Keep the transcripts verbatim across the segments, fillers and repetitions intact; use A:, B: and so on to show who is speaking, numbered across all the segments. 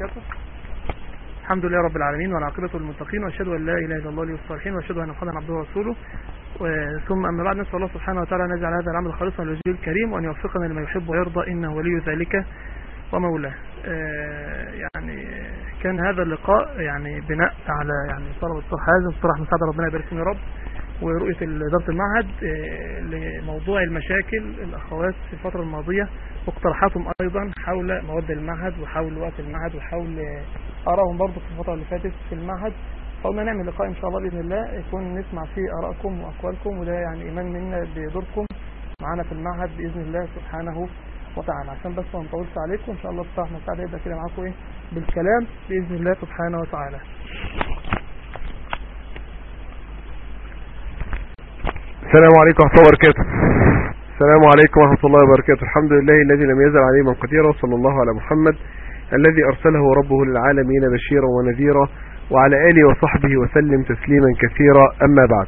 A: وبركاته. الحمد لله رب العالمين والعاقبة للمتقين، واشهد ان لا اله الا الله ولي الصالحين، واشهد ان محمدا عبده ورسوله. ثم اما بعد، نسال الله سبحانه وتعالى ان يجعل هذا العمل خالصا لوجهه الكريم، وان يوفقنا لما يحب ويرضى، انه ولي ذلك ومولاه. يعني كان هذا اللقاء يعني بناء على يعني طلب الدكتور حازم الدكتور احمد سعد ربنا يبارك فيه يا رب، ورؤيه اداره المعهد لموضوع المشاكل الاخوات في الفتره الماضيه، واقتراحاتهم ايضا حول مواد المعهد وحول وقت المعهد وحول ارائهم برضه في الفتره اللي فاتت في المعهد. قلنا نعمل لقاء ان شاء الله باذن الله يكون نسمع فيه ارائكم واقوالكم، وده يعني ايمان منا بدوركم معانا في المعهد باذن الله سبحانه وتعالى. عشان بس ما نطولش عليكم، ان شاء الله الدكتور احمد سعد يبدا كده معاكم ايه بالكلام باذن الله سبحانه وتعالى.
B: السلام عليكم ورحمة الله وبركاته. السلام عليكم ورحمة الله وبركاته. الحمد لله الذي لم يزل عليه من قدير، وصلى الله على محمد الذي أرسله ربه للعالمين بشيرا ونذيرا، وعلى آله وصحبه وسلم تسليما كثيرا. أما بعد،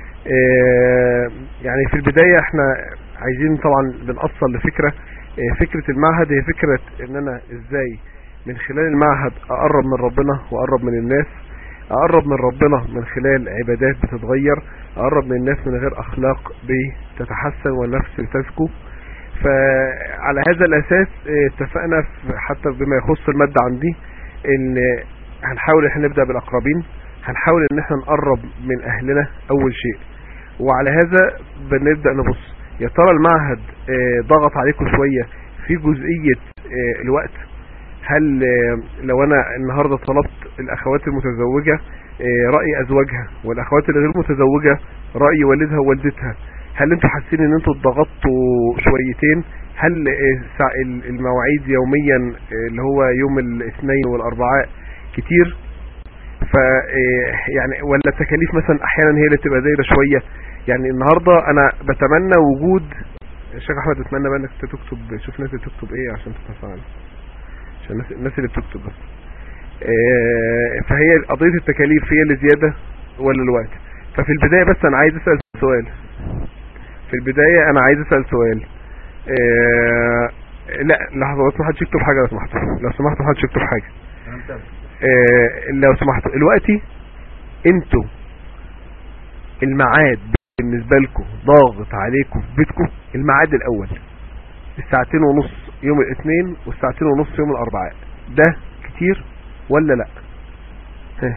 B: يعني في البداية احنا عايزين طبعا بنأصل لفكرة فكرة المعهد. هي فكرة ان انا ازاي من خلال المعهد اقرب من ربنا واقرب من الناس، اقرب من ربنا من خلال عبادات بتتغير، اقرب من الناس من غير اخلاق بتتحسن والنفس بتزكو. فعلى هذا الاساس اتفقنا حتى بما يخص المادة عندي ان هنحاول احنا نبدأ بالاقربين، هنحاول ان احنا نقرب من اهلنا اول شيء. وعلى هذا بنبدأ نبص يا ترى المعهد ضغط عليكم شوية في جزئية الوقت. هل لو انا النهاردة طلبت الاخوات المتزوجة رأي ازواجها، والاخوات الغير متزوجة رأي والدها ووالدتها، هل انتوا حاسين ان انتوا ضغطتوا شويتين؟ هل المواعيد يوميا اللي هو يوم الاثنين والاربعاء كتير؟ ف يعني ولا التكاليف مثلا احيانا هي اللي بتبقى دايره شويه؟ يعني النهارده انا بتمنى وجود الشيخ احمد، اتمنى بقى انك تكتب، شوف الناس اللي بتكتب ايه عشان تتفاعل، عشان الناس الناس اللي بتكتب بس. فهي قضيه التكاليف هي اللي زياده ولا الوقت؟ ففي البدايه بس انا عايز اسال سؤال في البدايه انا عايز اسال سؤال لا لحظه بس، ما حدش يكتب حاجه لو سمحتوا، لو سمحتوا ما حدش يكتب حاجه آه لو سمحتوا. دلوقتي انتوا الميعاد بالنسبه لكم ضاغط عليكم في بيتكم؟ الميعاد الاول الساعتين ونص يوم الاثنين والساعتين ونص يوم الاربعاء، ده كتير ولا لا؟ ها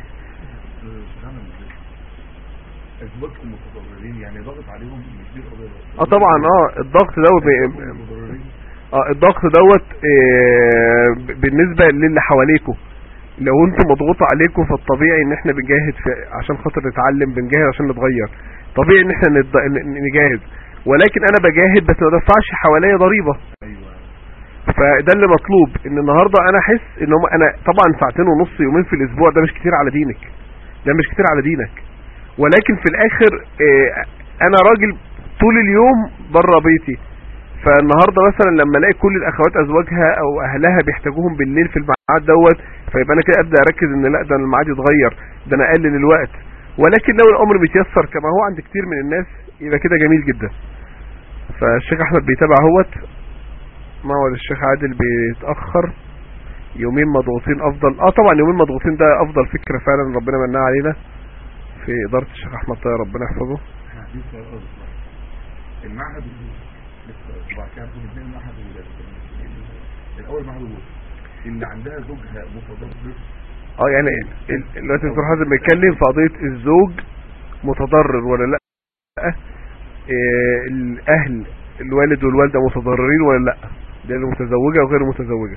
C: ازواجكم متضررين يعني ضاغط عليهم مش دي قضيه؟
B: اه طبعا. اه الضغط دوت اه الضغط دوت آه بالنسبه للي حواليكم. لو انتم مضغوط عليكم فالطبيعي ان احنا بنجاهد عشان خاطر نتعلم، بنجاهد عشان نتغير، طبيعي ان احنا نجاهد، ولكن انا بجاهد بس ما بدفعش حواليا ضريبه.
C: ايوه،
B: فده اللي مطلوب. ان النهارده انا احس ان هم انا طبعا ساعتين ونص يومين في الاسبوع ده مش كتير على دينك، ده مش كتير على دينك، ولكن في الاخر اه انا راجل طول اليوم بره بيتي. فالنهارده مثلا لما الاقي كل الاخوات ازواجها او اهلها بيحتاجوهم بالليل في الميعاد دوت، فيبقى انا كده ابدا اركز ان لا ده الميعاد يتغير، ده انا اقلل الوقت. ولكن لو الامر بيتيسر كما هو عند كتير من الناس يبقى كده جميل جدا. فالشيخ احمد بيتابع اهوت، ما هو الشيخ عادل بيتاخر. يومين مضغوطين افضل. اه طبعا يومين مضغوطين ده افضل فكره فعلا، ربنا منها علينا في اداره الشيخ احمد طاهر ربنا يحفظه.
C: المعهد لسه وبعد كده هتكون اثنين معهد الاول معهد اللي عندها زوجها متضرر.
B: اه يعني دلوقتي الدكتور حازم بيتكلم في قضيه الزوج متضرر ولا لا، إيه الاهل الوالد والوالده متضررين ولا لا، ده المتزوجه وغير المتزوجه.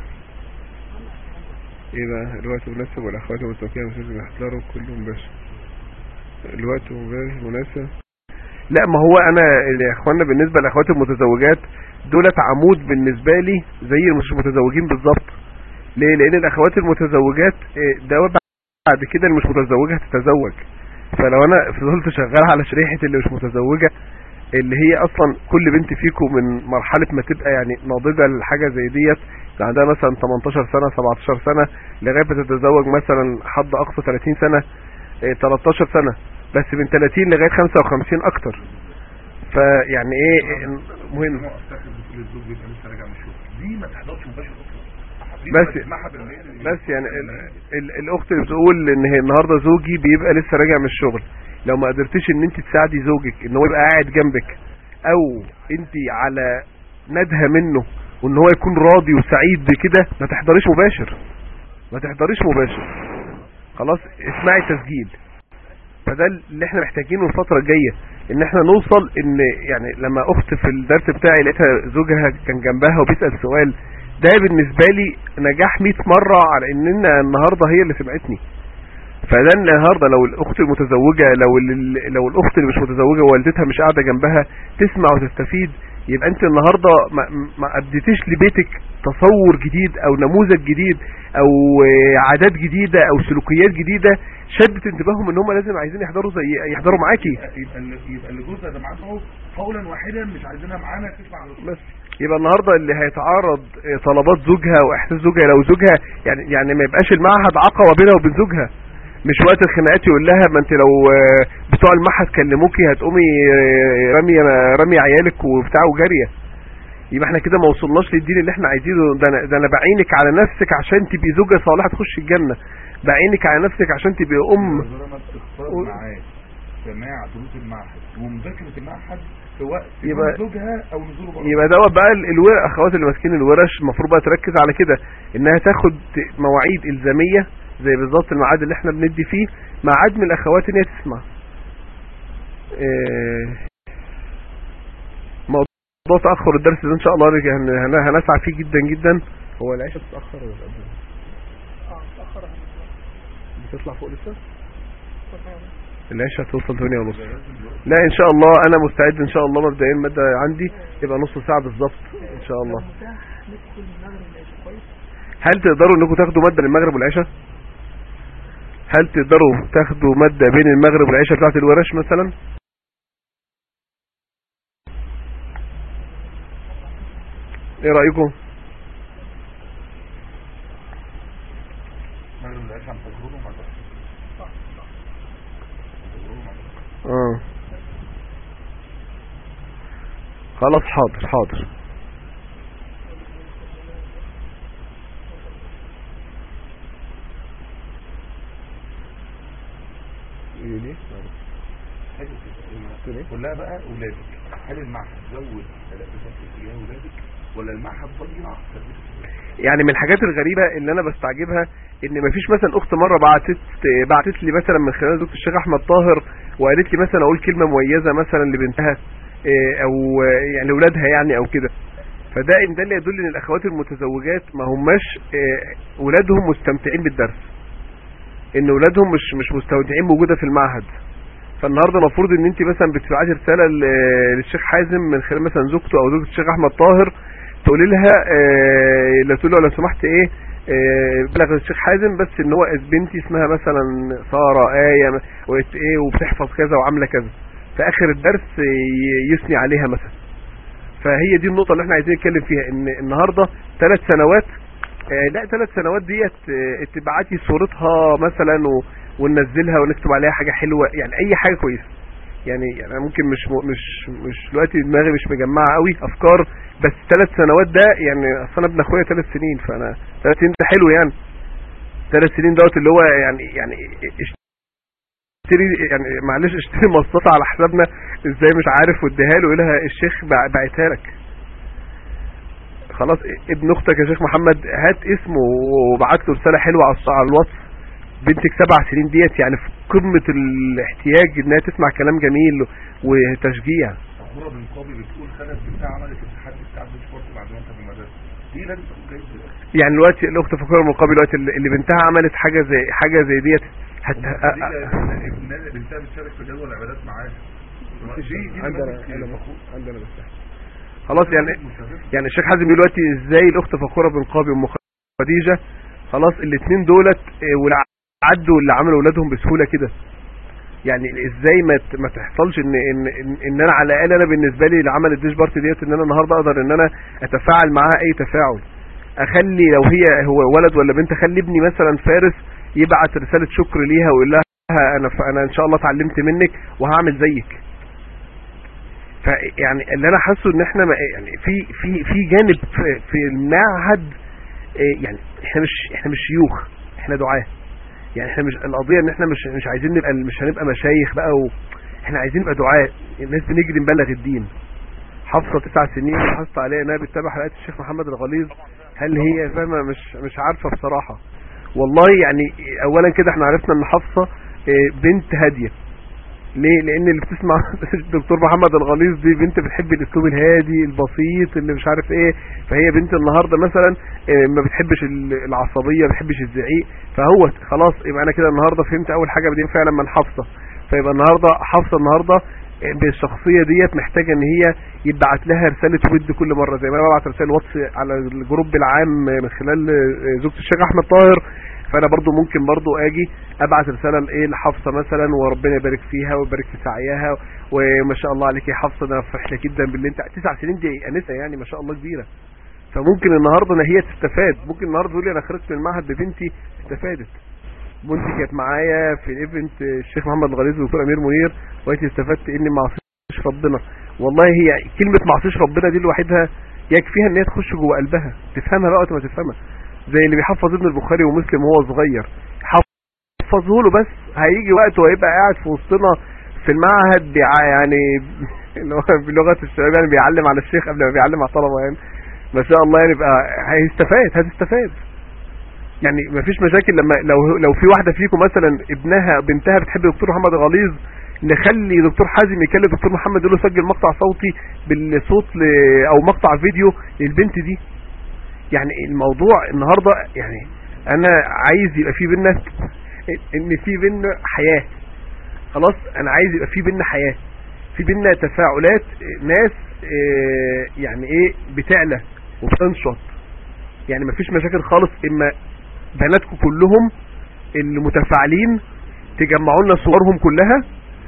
B: ايه بقى الوقت مناسب والاخوات المتزوجين مش لازم يحضروا كلهم؟ باشا الوقت غير مناسب. لا ما هو انا يا اخوانا بالنسبه للاخوات المتزوجات دولت عمود بالنسبه لي زي المش متزوجين بالظبط. ليه؟ لان الاخوات المتزوجات ده بعد كده اللي مش متزوجه هتتزوج. فلو انا فضلت شغال على شريحه اللي مش متزوجه، اللي هي اصلا كل بنت فيكم من مرحله ما تبقى يعني ناضجه لحاجه زي ديت، عندها مثلا تمنتاشر سنه سبعتاشر سنه لغايه ما تتزوج مثلا حد اقصى تلاتين سنه تلتاشر سنه، بس من تلاتين لغايه خمسة وخمسين اكتر. فيعني ايه مهم
C: الزوج بيبقى لسه راجع من الشغل، دي ما تحضرش مباشر اصلا.
B: بس بس يعني ال ال الاخت اللي بتقول ان هي النهارده زوجي بيبقى لسه راجع من الشغل، لو ما قدرتيش ان انت تساعدي زوجك ان هو يبقى قاعد جنبك، او انت على ندهه منه وان هو يكون راضي وسعيد بكده، ما تحضريش مباشر ما تحضريش مباشر خلاص، اسمعي تسجيل. فده اللي احنا محتاجينه الفتره الجايه، ان احنا نوصل ان يعني لما اخت في الدرس بتاعي لقيتها زوجها كان جنبها وبيسال سؤال، ده بالنسبه لي نجاح مية مره على ان النهارده هي اللي سمعتني. فده النهارده لو الاخت المتزوجه، لو لو الاخت اللي مش متزوجه والدتها مش قاعده جنبها تسمع وتستفيد، يبقى انت النهارده ما, ما اديتيش لبيتك تصور جديد او نموذج جديد او عادات جديده او سلوكيات جديده شدت انتباههم ان هم لازم عايزين يحضروا زي يحضروا معاكي.
C: يبقى يبقى اللي جوزها ده معاها قولا واحدا مش عايزينها معانا تسمع
B: بس. يبقى النهارده اللي هيتعارض طلبات زوجها واحساس زوجها، لو زوجها يعني يعني ما يبقاش المعهد عقبه بينها وبين زوجها، مش وقت الخناقات يقول لها ما انت لو بتوع المعهد كلموكي هتقومي رمي رمي عيالك وبتاع وجاريه. يبقى احنا كده ما وصلناش للدين اللي احنا عايزينه. ده انا ده انا بعينك على نفسك عشان تبقي زوجه صالحه تخش الجنه، بعينك على نفسك عشان تبقي ام.
C: معاه سماع دروس المعهد ومذاكره المعهد في وقت
B: يبقى
C: زوجها او نزوله بره.
B: يبقى دوت بقى الورق، اخوات اللي ماسكين الورش المفروض بقى تركز على كده، انها تاخد مواعيد الزاميه زي بالظبط الميعاد اللي احنا بندي فيه، ميعاد من الاخوات ان هي تسمع. ايه موضوع تاخر الدرس ده ان شاء الله هنسعى فيه جدا جدا. هو العشاء بتتاخر ولا قبل؟
A: اه بتتاخر.
B: بتطلع فوق لسه؟ العشاء توصل ثمانية ونص. لا ان شاء الله انا مستعد ان شاء الله. مبدئيا الماده عندي يبقى نص ساعه بالظبط ان شاء الله. هل تقدروا انكم تاخدوا ماده للمغرب والعشاء؟ هل تقدروا تاخدوا ماده بين المغرب والعشاء بتاعت الورش مثلا؟ ايه رايكم؟
C: المغرب والعشاء متجربوا مع بعض.
B: اه خلاص حاضر حاضر. ايه ليه؟
C: حلو كده. كلها بقى اولادك، هل المعهد زود تلبسك في اتجاه اولادك ولا المعهد ضيع؟
B: يعني من الحاجات الغريبه اللي انا بستعجبها ان مفيش مثلا اخت مره بعتت بعتت لي مثلا من خلال دكتور الشيخ احمد طاهر وقالت لي مثلا اقول كلمه مميزه مثلا لبنتها او يعني اولادها يعني او كده. فده ان ده اللي يدل ان الاخوات المتزوجات ما هماش اولادهم مستمتعين بالدرس، ان اولادهم مش مش مستودعين موجوده في المعهد. فالنهارده المفروض ان انت مثلا بتبعتي رساله للشيخ حازم من خلال مثلا زوجته او زوجة الشيخ احمد طاهر، تقولي لها اه لا تقول له لو سمحت ايه اه بلغ الشيخ حازم بس ان هو بنتي اسمها مثلا ساره ايه وقت ايه وبتحفظ كذا وعامله كذا، في اخر الدرس يثني عليها مثلا. فهي دي النقطه اللي احنا عايزين نتكلم فيها، ان النهارده ثلاث سنوات اه لا ثلاث سنوات ديت اه تبعتي صورتها مثلا و وننزلها ونكتب عليها حاجه حلوه، يعني اي حاجه كويسه. يعني يعني ممكن مش مش مش دلوقتي دماغي مش مجمعه قوي افكار، بس ثلاث سنوات ده يعني اصل انا ابن اخويا ثلاث سنين، فانا ثلاث سنين ده حلو يعني. ثلاث سنين دوت اللي هو يعني يعني اشتري يعني معلش اشتري مصاصه على حسابنا ازاي مش عارف واديها له لها الشيخ بعتها لك. خلاص ابن اختك يا شيخ محمد هات اسمه وبعت له رساله حلوه على الواتس. بنتك سبع سنين ديت يعني في قمة الاحتياج انها تسمع كلام جميل وتشجيع.
C: صورة بن قابي بتقول خلت بنتها عملت التحدي بتاع السبورت بعد ما انت في المدرسة دي لازم تكون جايزة.
B: يعني دلوقتي الاخت فكرة بن قابي دلوقتي اللي بنتها عملت حاجة زي حاجة زي ديت
C: حتى بنتها بتشارك في جدول العبادات معاها.
B: عندنا عندنا بس خلاص يعني يعني الشيخ حازم دلوقتي ازاي الاخت فخورة بن قابي ام خديجة خلاص الاثنين دولت عدوا اللي عملوا اولادهم بسهوله كده. يعني ازاي ما ما تحصلش ان ان ان انا على الاقل انا بالنسبه لي اللي عمل الديش بارتي ديت ان انا النهارده اقدر ان انا اتفاعل معاها اي تفاعل. اخلي لو هي هو ولد ولا بنت اخلي ابني مثلا فارس يبعت رساله شكر ليها ويقول لها انا انا ان شاء الله اتعلمت منك وهعمل زيك. فيعني اللي انا حاسه ان احنا يعني في في في جانب في المعهد يعني احنا مش احنا مش شيوخ، احنا دعاة. يعني احنا مش القضيه ان احنا مش مش عايزين نبقى مش هنبقى مشايخ بقى و... احنا عايزين نبقى دعاة، الناس بنجري نبلغ الدين. حفصه تسع سنين حصت عليها انها بتتابع حلقات الشيخ محمد الغليظ، هل هي فاهمه؟ مش مش عارفه بصراحه والله. يعني اولا كده احنا عرفنا ان حفصه بنت هاديه. ليه؟ لان اللي بتسمع الدكتور محمد الغليظ دي بنت بتحب الاسلوب الهادي البسيط اللي مش عارف ايه، فهي بنت النهارده مثلا ما بتحبش العصبيه، ما بتحبش الزعيق، فهو خلاص يبقى انا كده النهارده فهمت اول حاجه بدي فعلا من حفصه. فيبقى النهارده حفصه النهارده بالشخصيه ديت محتاجه ان هي يبعت لها رساله ود كل مره، زي ما انا ببعت رسائل واتس على الجروب العام من خلال زوجة الشيخ احمد طاهر، فانا برضو ممكن برضو اجي ابعت رساله لايه لحفصه مثلا، وربنا يبارك فيها ويبارك في سعيها، وما شاء الله عليك يا حفصه، انا فرحت جدا باللي انت تسع سنين دي انسه يعني ما شاء الله كبيره. فممكن النهارده ان هي تستفاد، ممكن النهارده تقول لي انا خرجت من المعهد ببنتي استفادت، بنتي كانت معايا في الايفنت الشيخ محمد الغليظ والدكتور امير منير، وقلت استفدت اني ما عصيتش ربنا. والله هي كلمه ما عصيتش ربنا دي لوحدها يكفيها ان هي تخش جوه قلبها، تفهمها بقى وقت ما تفهمها. زي اللي بيحفظ ابن البخاري ومسلم وهو صغير، حفظه له بس هيجي وقت وهيبقى قاعد في وسطنا في المعهد بيع يعني بلغه الشباب يعني بيعلم على الشيخ قبل ما بيعلم على الطلبه، يعني ما شاء الله يعني بقى هيستفاد هتستفاد. يعني ما فيش مشاكل لما لو لو في واحده فيكم مثلا ابنها بنتها بتحب دكتور محمد الغليظ، نخلي دكتور حازم يكلم دكتور محمد يقول له سجل مقطع صوتي بالصوت ل... او مقطع فيديو للبنت دي. يعني الموضوع النهارده يعني انا عايز يبقى في بينا ان في بينا حياه، خلاص انا عايز يبقى في بينا حياه، في بينا تفاعلات، ناس اه يعني ايه بتعلى وبتنشط. يعني مفيش مشاكل خالص اما بناتكم كلهم اللي متفاعلين تجمعوا لنا صورهم كلها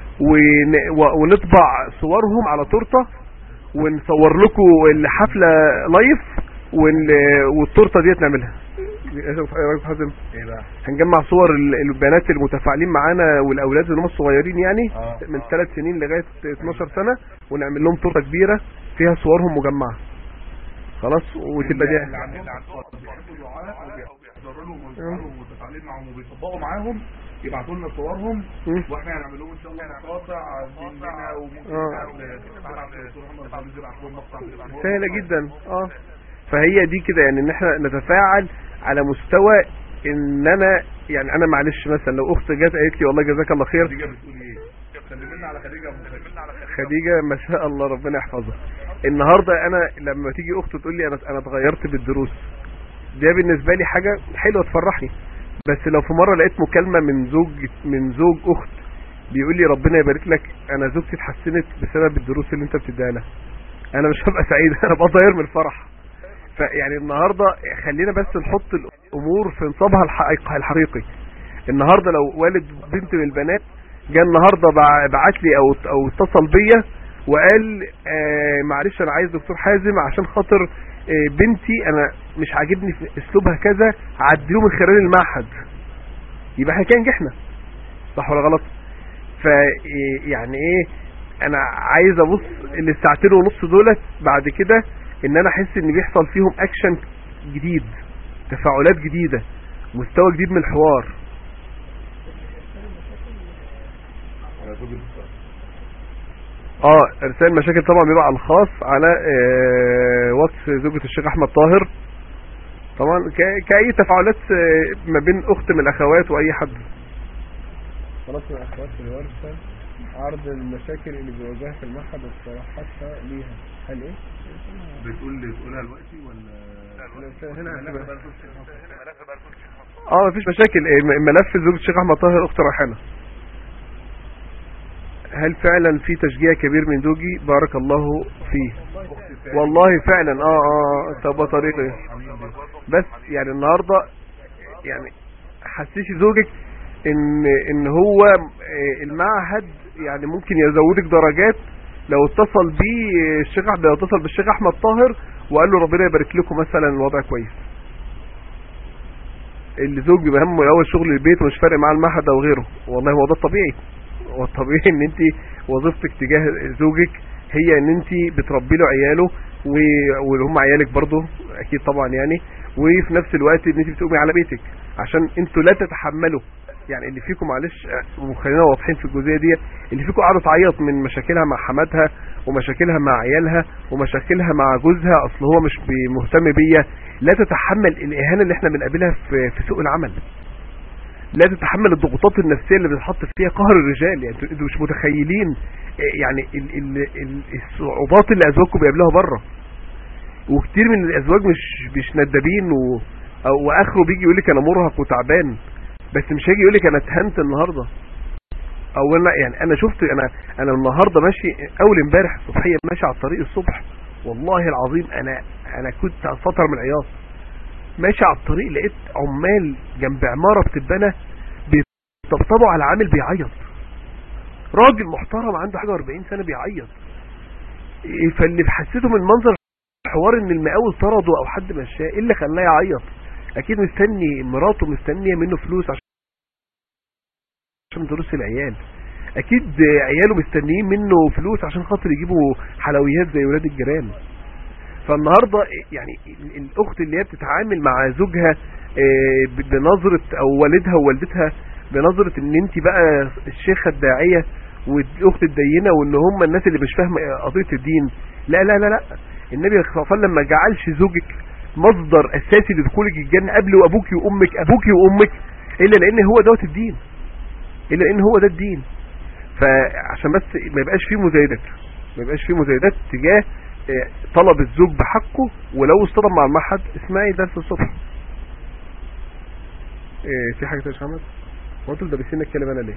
B: ونطبع صورهم على تورته ونصور لكم الحفله لايف والتورته ديت نعملها. حازم
C: ايه بقى؟
B: هنجمع صور البنات المتفاعلين معانا والاولاد اللي هم الصغيرين يعني آه. من ثلاث سنين لغايه اتناشر سنه، ونعمل لهم تورته كبيره فيها صورهم مجمعه خلاص، وتبقى دي
C: اللي عندهم وبيحضروا لهم ومتفاعلين معاهم وبيطبقوا معاهم يبعتوا لنا صورهم واحنا هنعمل لهم ان شاء الله مقاطع مننا وممكن
B: سهله جدا. اه فهي دي كده يعني ان احنا نتفاعل على مستوى ان انا يعني انا معلش مثلا لو اخت جت قالت لي والله جزاك الله خير،
C: خديجه بتقول ايه؟ سلمنا على خديجه سلمنا على
B: خديجه ما شاء الله ربنا يحفظها. النهارده انا لما تيجي اخت تقول لي انا انا اتغيرت بالدروس، ده بالنسبه لي حاجه حلوه تفرحني. بس لو في مره لقيت مكالمه من زوج من زوج اخت بيقول لي ربنا يبارك لك انا زوجتي اتحسنت بسبب الدروس اللي انت بتديها لها، انا مش هبقى سعيد، انا ابقى طاير من الفرح. فيعني النهارده خلينا بس نحط الامور في نصابها الحقيقي. النهارده لو والد بنت من البنات جه النهارده بعت لي او او اتصل بيا وقال آه معلش انا عايز دكتور حازم عشان خاطر آه بنتي انا مش عاجبني في اسلوبها كذا، عدلوه من خلال المعهد، يبقى احنا كده نجحنا صح ولا غلط؟ فيعني ايه انا عايز ابص الساعتين ونص دولت بعد كده ان انا احس ان بيحصل فيهم اكشن جديد، تفاعلات جديدة، مستوى جديد من الحوار. اه ارسال مشاكل طبعا بيبقى على الخاص على اه واتس زوجة الشيخ احمد طاهر طبعا كأي تفاعلات ما بين اخت من الاخوات واي حد.
D: خلاص يا اخوات في الورشة عرض المشاكل اللي بيواجهها في المعهد واقتراحاتها ليها. هل ايه؟
C: بتقول لي تقولها دلوقتي ولا
B: هنا؟ اه مفيش مشاكل. ملف زوجة الشيخ احمد طاهر اخت ريحانة. هل فعلا في تشجيع كبير من زوجي بارك الله فيه؟ والله فعلا اه اه طب طريقي بس يعني النهارده يعني حسيشي زوجك ان ان هو المعهد يعني ممكن يزودك درجات لو اتصل بيه الشيخ احمد، لو اتصل بالشيخ احمد طاهر وقال له ربنا يبارك لكم مثلا الوضع كويس. الزوج بيبقى همه الاول شغل البيت ومش فارق معاه المعهد او غيره، والله هو ده الطبيعي. هو الطبيعي ان انت وظيفتك تجاه زوجك هي ان انت بتربي له عياله واللي هم عيالك برضه اكيد طبعا يعني، وفي نفس الوقت ان انت بتقومي على بيتك، عشان انتوا لا تتحملوا. يعني اللي فيكم معلش وخلينا واضحين في الجزئيه دي، اللي فيكم قاعده تعيط من مشاكلها مع حماتها ومشاكلها مع عيالها ومشاكلها مع جوزها، اصل هو مش مهتم بيا، لا تتحمل الاهانه اللي احنا بنقابلها في في سوق العمل، لا تتحمل الضغوطات النفسيه اللي بتتحط فيها قهر الرجال. يعني انتوا مش متخيلين يعني ال ال ال الصعوبات اللي ازواجكم بيقابلوها بره. وكتير من الازواج مش مش ندابين و او واخره بيجي يقول لك انا مرهق وتعبان، بس مش هيجي يقول لك انا اتهنت النهارده، او انا يعني انا شفت انا انا النهارده ماشي، اول امبارح الصبحيه ماشي على الطريق الصبح، والله العظيم انا انا كنت هسطر من العياط. ماشي على الطريق لقيت عمال جنب عماره بتتبنى بيطبطبوا على عامل بيعيط، راجل محترم عنده حاجه أربعين سنه بيعيط. فاللي حسيته من منظر حوار ان المقاول طرده او حد مشاه، ايه اللي خلاه يعيط؟ اكيد مستني مراته مستنيه منه فلوس عشان دروس العيال، اكيد عياله مستنيين منه فلوس عشان خاطر يجيبوا حلويات زي ولاد الجيران. فالنهارده يعني الاخت اللي هي بتتعامل مع زوجها بنظره، او والدها ووالدتها بنظره ان انت بقى الشيخه الداعيه والاخت الدينه وان هم الناس اللي مش فاهمه قضيه الدين، لا لا لا لا النبي صلى الله عليه وسلم ما جعلش زوجك مصدر اساسي لدخولك الجنه قبل وابوك وامك، ابوك وامك، الا لان هو دوت الدين، الا لان هو ده الدين. فعشان بس ما يبقاش فيه مزايدات، ما يبقاش فيه مزايدات تجاه طلب الزوج بحقه. ولو اصطدم مع المعهد اسمعي درس الصبح. إيه في حاجه تانية يا محمد؟ هو انتوا دارسين الكلام انا ليه؟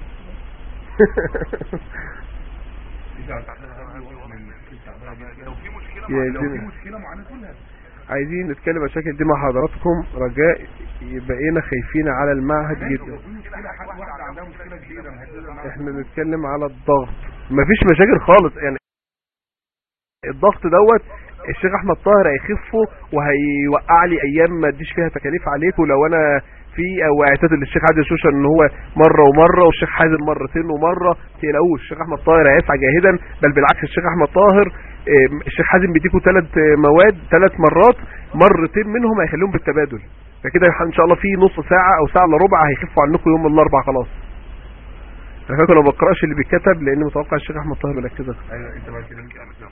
C: لو في مشكله لو في مشكله معينه كلها
B: عايزين نتكلم المشاكل دي مع حضراتكم، رجاء بقينا خايفين على المعهد جدا. احنا بنتكلم على الضغط، مفيش مشاكل خالص. يعني الضغط دوت الشيخ احمد طاهر هيخفه وهيوقع لي ايام ما اديش فيها تكاليف عليكم، لو انا في او اعتاد للشيخ عادل شوشه ان هو مره ومره والشيخ حازم مرتين ومره، تقلقوش الشيخ احمد طاهر هيسعى جاهدا، بل بالعكس الشيخ احمد طاهر الشيخ حازم بيديكوا ثلاث مواد ثلاث مرات، مرتين منهم هيخليهم بالتبادل، فكده ان شاء الله في نص ساعه او ساعه الا ربع هيخفوا عنكم يوم الاربعاء خلاص. انا فاكر ما بقراش اللي بيتكتب لان متوقع الشيخ احمد طاهر مركزك.
C: ايوه انت بقى كده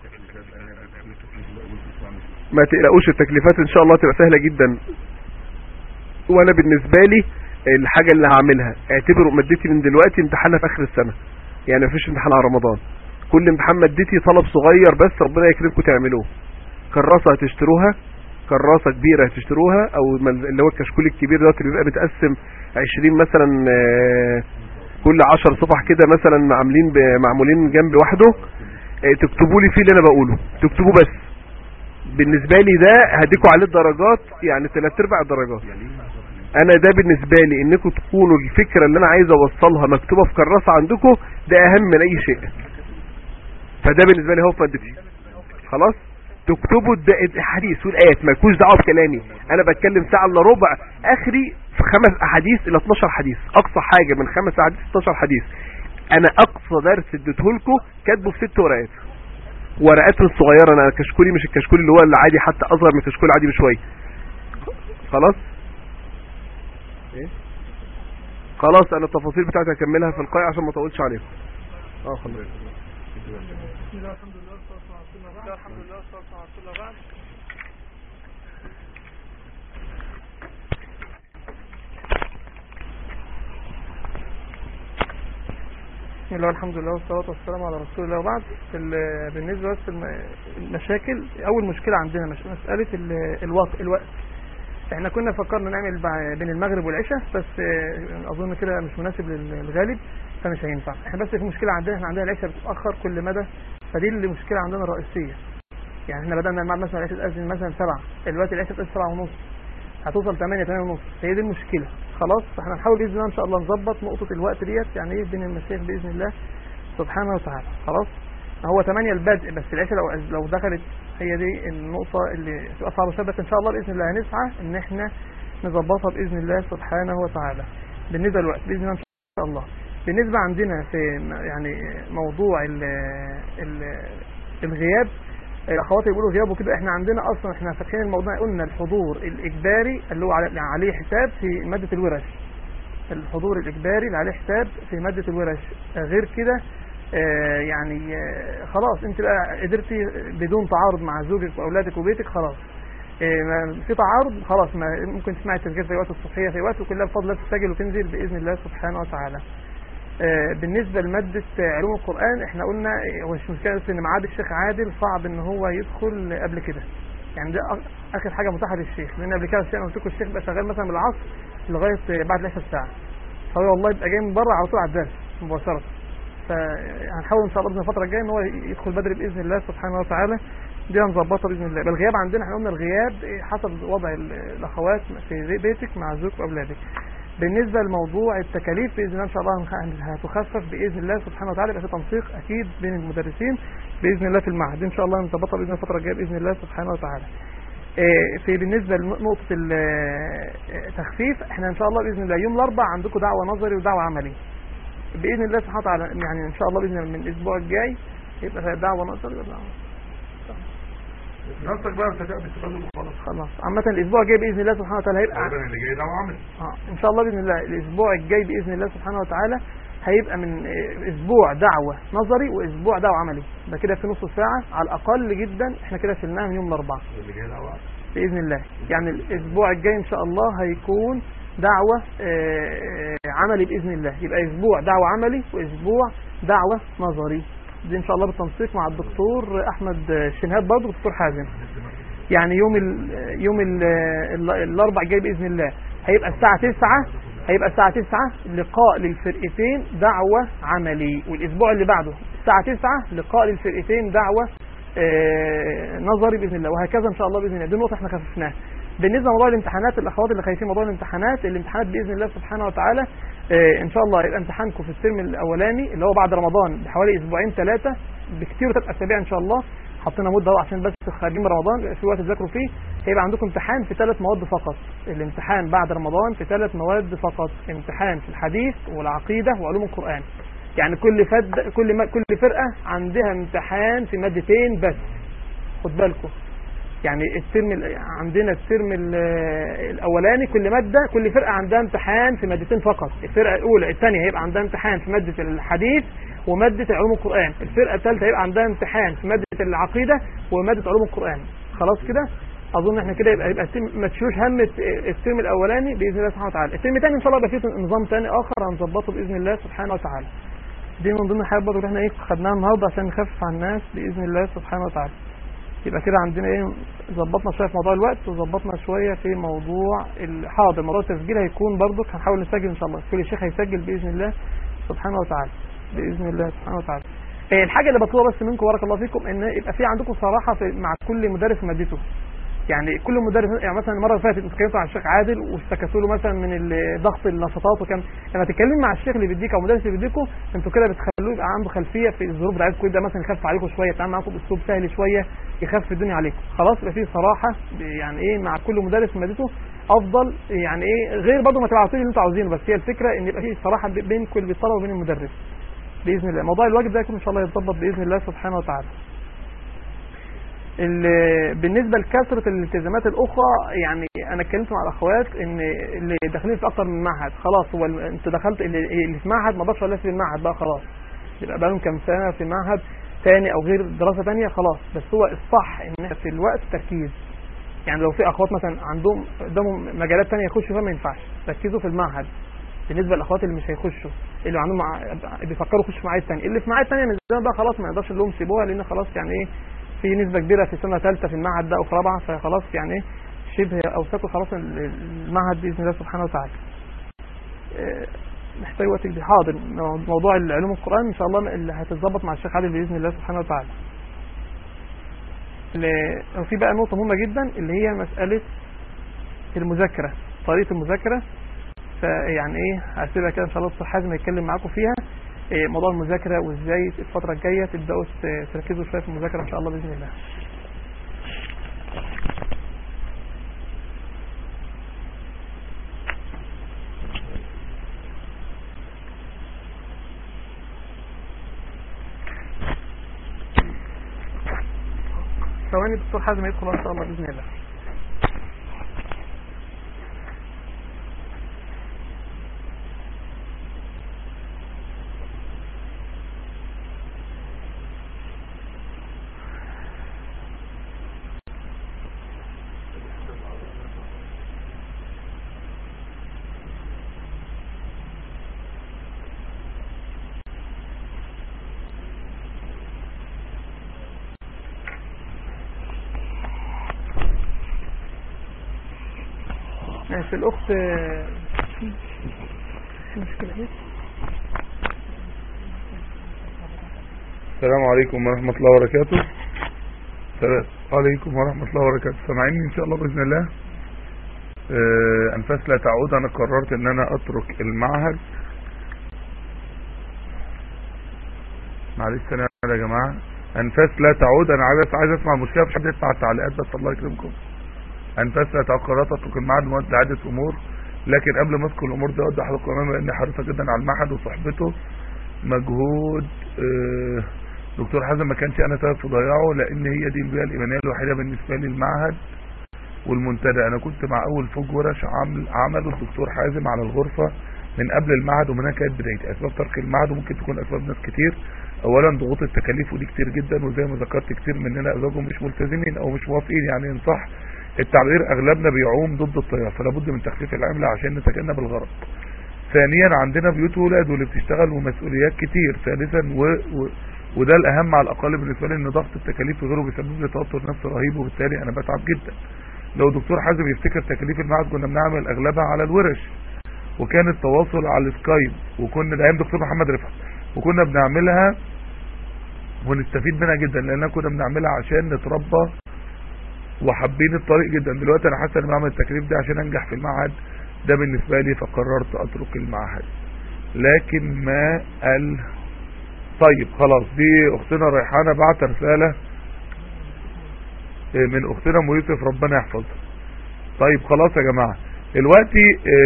B: ما تقلقوش التكليفات ان شاء الله تبقى سهله جدا. وانا بالنسبه لي الحاجه اللي هعملها اعتبروا مادتي من دلوقتي امتحانها في اخر السنه، يعني مفيش امتحان على رمضان، كل امتحان مادتي طلب صغير بس ربنا يكرمكم تعملوه. كراسه هتشتروها، كراسه كبيره هتشتروها، او اللي هو الكشكول الكبير دوت اللي بيبقى متقسم عشرين مثلا كل عشر صفح كده مثلا عاملين معمولين جنب لوحده، تكتبوا لي فيه اللي انا بقوله، تكتبوه بس. بالنسبه لي ده هديكوا عليه الدرجات، يعني ثلاث ارباع الدرجات. انا ده بالنسبه لي انكم تكونوا الفكره اللي انا عايز اوصلها مكتوبه في كراسه عندكم، ده اهم من اي شيء. فده بالنسبه لي هو في مادتي. خلاص تكتبوا الاحاديث والايات، مالكوش دعوه بكلامي، انا بتكلم ساعه الا ربع، اخري في خمس احاديث الى اتناشر حديث، اقصى حاجه من خمس احاديث اتناشر حديث. انا اقصى درس اديته لكم كاتبه في ست ورقات، ورقات من صغيره، انا كشكولي مش الكشكول اللي هو العادي، حتى اصغر من الكشكول العادي بشويه. خلاص ايه خلاص انا التفاصيل بتاعتي هكملها في القاء عشان ما اطولش عليكم. اه خلاص.
A: بسم الله الحمد لله والصلاه والسلام على رسول الله. الحمد لله والصلاه والسلام على رسول الله. بعد بسم الله الحمد لله والصلاه والسلام على رسول الله. وبعد بالنسبه بس المشاكل، اول مشكله عندنا مش مساله الوقت الوقت احنا كنا فكرنا نعمل بين المغرب والعشاء، بس اظن كده مش مناسب للغالب فمش هينفع. احنا بس في مشكله عندنا، احنا عندنا العشاء بتتاخر كل مدى، فدي اللي مشكله عندنا رئيسيه. يعني احنا بدأنا الميعاد مثلا العشاء تأذن مثلا سبعة، دلوقتي العشاء تأذن سبعة ونص، هتوصل ثمانية ثمانية ونص، هي دي المشكله. خلاص فاحنا هنحاول باذن الله ان شاء الله نظبط نقطه الوقت ديت، يعني ايه بين المشايخ باذن الله سبحانه وتعالى. خلاص هو ثمانية البدء، بس العشاء لو لو دخلت هي دي النقطه اللي تبقى صعبه شويه، بس ان شاء الله باذن الله هنسعى ان احنا نظبطها باذن الله سبحانه وتعالى. بالنسبه للوقت باذن الله ان شاء الله. بالنسبه عندنا في يعني موضوع ال ال الغياب، الاخوات اللي بيقولوا غياب وكده، احنا عندنا اصلا احنا فاتحين الموضوع، قلنا الحضور الاجباري اللي هو عليه حساب في ماده الورش، الحضور الاجباري اللي عليه حساب في ماده الورش. غير كده آه يعني آه خلاص انت بقى قدرتي بدون تعارض مع زوجك واولادك وبيتك، خلاص آه في تعارض خلاص ما ممكن تسمعي التذكير في وقت الصبحيه في وقت، وكلها بفضل الله تسجل وتنزل باذن الله سبحانه وتعالى. آه بالنسبه لماده علوم القران احنا قلنا هو مش مشكله بس ان ميعاد الشيخ عادل صعب ان هو يدخل قبل كده، يعني ده اخر حاجه متاحه للشيخ، لان قبل كده الشيخ قلت لكم الشيخ بقى شغال مثلا بالعصر لغايه بعد العشاء الساعه، فهو والله يبقى جاي من بره على طول على الدرس مباشره. فهنحاول ان شاء الله الفتره الجايه ان هو يدخل بدري باذن الله سبحانه وتعالى، دي هنظبطها باذن الله. بالغياب عندنا احنا قلنا الغياب حسب وضع الاخوات في بيتك مع زوجك واولادك. بالنسبه لموضوع التكاليف باذن الله ان شاء الله هتخفف باذن الله سبحانه وتعالى، يبقى في تنسيق اكيد بين المدرسين باذن الله في المعهد، ان شاء الله نظبطها باذن الله الفتره الجايه باذن الله سبحانه وتعالى. في بالنسبه لنقطه التخفيف احنا ان شاء الله باذن الله يوم الاربعاء عندكم دعوه نظري ودعوه عملي باذن الله سبحانه وتعالى، يعني ان شاء الله باذن الله من الاسبوع الجاي يبقى دعوه نظري ودعوه
C: نفسك بقى انت تعمل تقدم وخلاص.
A: خلاص عامه الاسبوع الجاي باذن الله سبحانه وتعالى هيبقى
C: اللي جاي دعوه عملي
A: اه ان شاء الله باذن الله الاسبوع الجاي باذن الله سبحانه وتعالى هيبقى من اسبوع دعوه نظري واسبوع دعوه عملي، ده كده في نص ساعه على الاقل جدا، احنا كده شلناها من يوم الاربعاء
C: اللي جاي دعوه
A: باذن الله. يعني الاسبوع الجاي ان شاء الله هيكون دعوه عملي باذن الله، يبقى اسبوع دعوه عملي واسبوع دعوه نظري، دي ان شاء الله بالتنسيق مع الدكتور احمد الشنهاب برضه والدكتور حازم. يعني يوم ال يوم ال الاربعاء الجاي باذن الله هيبقى الساعه تسعة، هيبقى الساعه تسعة لقاء للفرقتين دعوه عملي، والاسبوع اللي بعده الساعه تسعة لقاء للفرقتين دعوه آه نظري باذن الله، وهكذا ان شاء الله باذن الله. دي نقطه احنا خففناها. بالنسبه لموضوع الامتحانات، الاخوات اللي خايفين موضوع الامتحانات، الامتحانات باذن الله سبحانه وتعالى آه ان شاء الله يبقى امتحانكم في الترم الاولاني اللي هو بعد رمضان بحوالي اسبوعين ثلاثه بكثير ثلاث اسابيع ان شاء الله، حطينا مده عشان بس خارجين من رمضان في وقت تذاكروا فيه، هيبقى عندكم امتحان في ثلاث مواد فقط. الامتحان بعد رمضان في ثلاث مواد فقط، امتحان في الحديث والعقيده وعلوم القران. يعني كل فد كل ما كل فرقه عندها امتحان في مادتين بس، خد بالكم. يعني الترم عندنا الترم الاولاني كل ماده كل فرقه عندها امتحان في مادتين فقط، الفرقه الاولى الثانيه هيبقى عندها امتحان في ماده الحديث وماده علوم القران، الفرقه الثالثه هيبقى عندها امتحان في ماده العقيده وماده علوم القران. خلاص كده اظن احنا كده يبقى يبقى ما تشوش هم الترم الاولاني باذن الله سبحانه وتعالى. الترم الثاني ان شاء الله يبقى فيه نظام ثاني اخر هنظبطه باذن الله سبحانه وتعالى. دي من ضمن الحاجات برضه اللي احنا ايه خدناها النهارده عشان نخفف على الناس باذن الله سبحانه وتعالى. يبقى كده عندنا ايه ظبطنا شويه في موضوع الوقت وظبطنا شويه في موضوع الحاضر. موضوع التسجيل هيكون برضه هنحاول نسجل ان شاء الله، كل شيخ هيسجل باذن الله سبحانه وتعالى باذن الله سبحانه وتعالى. إيه الحاجه اللي بطلبها بس منكم بارك الله فيكم ان يبقى في عندكم صراحه في مع كل مدرس مادته. يعني كل مدرس، يعني مثلا المره اللي فاتت اتكلمتوا عن الشيخ عادل واشتكيتوا له مثلا من ضغط النشاطات، وكان لما تتكلم مع الشيخ اللي بيديك او المدرس اللي بيديكوا انتوا كده بتخلوه يبقى عنده خلفيه في الظروف بتاعتكم، ده مثلا يخفف عليكم شويه، يتعامل معاكم باسلوب سهل شويه يخفف الدنيا عليكم. خلاص يبقى في صراحه يعني ايه مع كل مدرس مادته افضل، يعني ايه غير برضه ما تبعتوا لي اللي انتوا عاوزينه، بس هي الفكره ان يبقى في صراحه بين كل الطلبه وبين المدرس باذن الله. موضوع الواجب ده يكون ان شاء الله يتظبط باذن الله سبحانه وتعالى. بالنسبه لكثره الالتزامات الاخرى، يعني انا اتكلمت مع الاخوات ان اللي داخلين في اكتر من معهد خلاص، هو انت دخلت اللي في معهد ما بقاش ولا في المعهد بقى خلاص، يبقى بقى لهم كام سنه في معهد ثاني او غير دراسه ثانيه خلاص. بس هو الصح ان في الوقت تركيز، يعني لو في اخوات مثلا عندهم قدامهم مجالات ثانيه يخشوا فيها ما ينفعش، ركزوا في المعهد. بالنسبه للاخوات اللي مش هيخشوا، اللي عندهم مع... بيفكروا يخشوا في معاهد ثانيه، اللي في معاهد ثانيه من زمان بقى خلاص ما نقدرش نقول لهم سيبوها، لان خلاص يعني ايه في نسبه كبيره في سنه ثالثه في المعهد ده او في رابعه، فخلاص يعني ايه شبه اوثقوا خلاص المعهد باذن الله سبحانه وتعالى. محتاج وقت كبير. حاضر موضوع العلوم القران ان شاء الله اللي هتتظبط مع الشيخ عادل باذن الله سبحانه وتعالى. وفي بقى نقطه مهمه جدا اللي هي مساله المذاكره، طريقه المذاكره. فيعني ايه هسيبها كده ان شاء الله الدكتور حازم يتكلم معاكم فيها، إيه موضوع المذاكره وازاي الفتره الجايه تبداوا تركزوا شويه في المذاكره ان شاء الله باذن الله. ثواني الدكتور حازم يدخل ان شاء الله باذن الله. ماشي الاخت في مشكله ايه؟
E: السلام عليكم ورحمه الله وبركاته. السلام عليكم ورحمه الله وبركاته. سامعيني ان شاء الله باذن الله. آه انفاس لا تعود. انا قررت ان انا اترك المعهد. معلش انا يا جماعه انفاس لا تعود. انا عايز عايز اسمع المشكله، مش حد يسمع التعليقات بس الله يكرمكم. انفاس لا تعود. قررت اترك المعهد لمده عده امور، لكن قبل ما اذكر الامور دي اوضح لكم امامي اني حريصه جدا على المعهد وصحبته. مجهود آه دكتور حازم ما كانش انا سبب في ضياعه، لان هي دي البيئه الايمانيه الوحيده بالنسبه لي المعهد والمنتدى. انا كنت مع اول فوج ورش عمل عمله الدكتور حازم على الغرفه من قبل المعهد، ومن هنا كانت بدايتي. اسباب ترك المعهد وممكن تكون اسباب ناس كتير. اولا ضغوط التكاليف ودي كتير جدا، وزي ما ذكرت كتير مننا ازواجهم مش ملتزمين او مش موافقين، يعني ان صح التعبير اغلبنا بيعوم ضد التيار، فلا بد من تخفيف العمله عشان نتجنب الغرق. ثانيا عندنا بيوت ولاد واللي بتشتغل ومسؤوليات كتير. ثالثا و... و... وده الاهم على الاقل بالنسبه لي، ان ضغط التكاليف وغيره بيسبب لي توتر نفسي رهيب، وبالتالي انا بتعب جدا. لو دكتور حازم يفتكر تكاليف المعهد كنا بنعمل اغلبها على الورش، وكان التواصل على السكايب، وكنا ده ايام دكتور محمد رفعت، وكنا بنعملها ونستفيد منها جدا، لان كنا بنعملها عشان نتربى وحابين الطريق جدا. دلوقتي انا حاسس ان بعمل التكليف ده عشان انجح في المعهد، ده بالنسبه لي فقررت اترك المعهد. لكن ما قال طيب خلاص. دي اختنا ريحانه بعت رساله من اختنا ام يوسف ربنا يحفظها. طيب خلاص يا جماعه دلوقتي